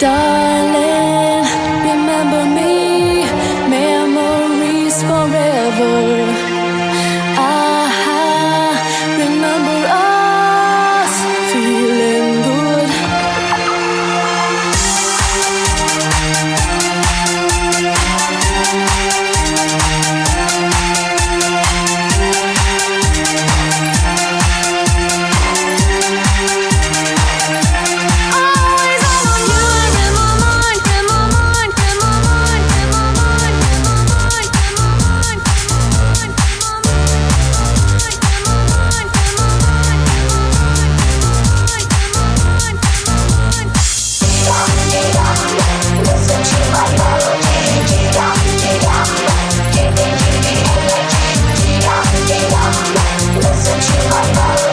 Darling, remember me, memories forever. Remember us, feeling good. Always on you and in my mind, in my mind, in my mind, in my mind, in my mind, in my mind, in my mind, Listen to my melody, listen to my melody.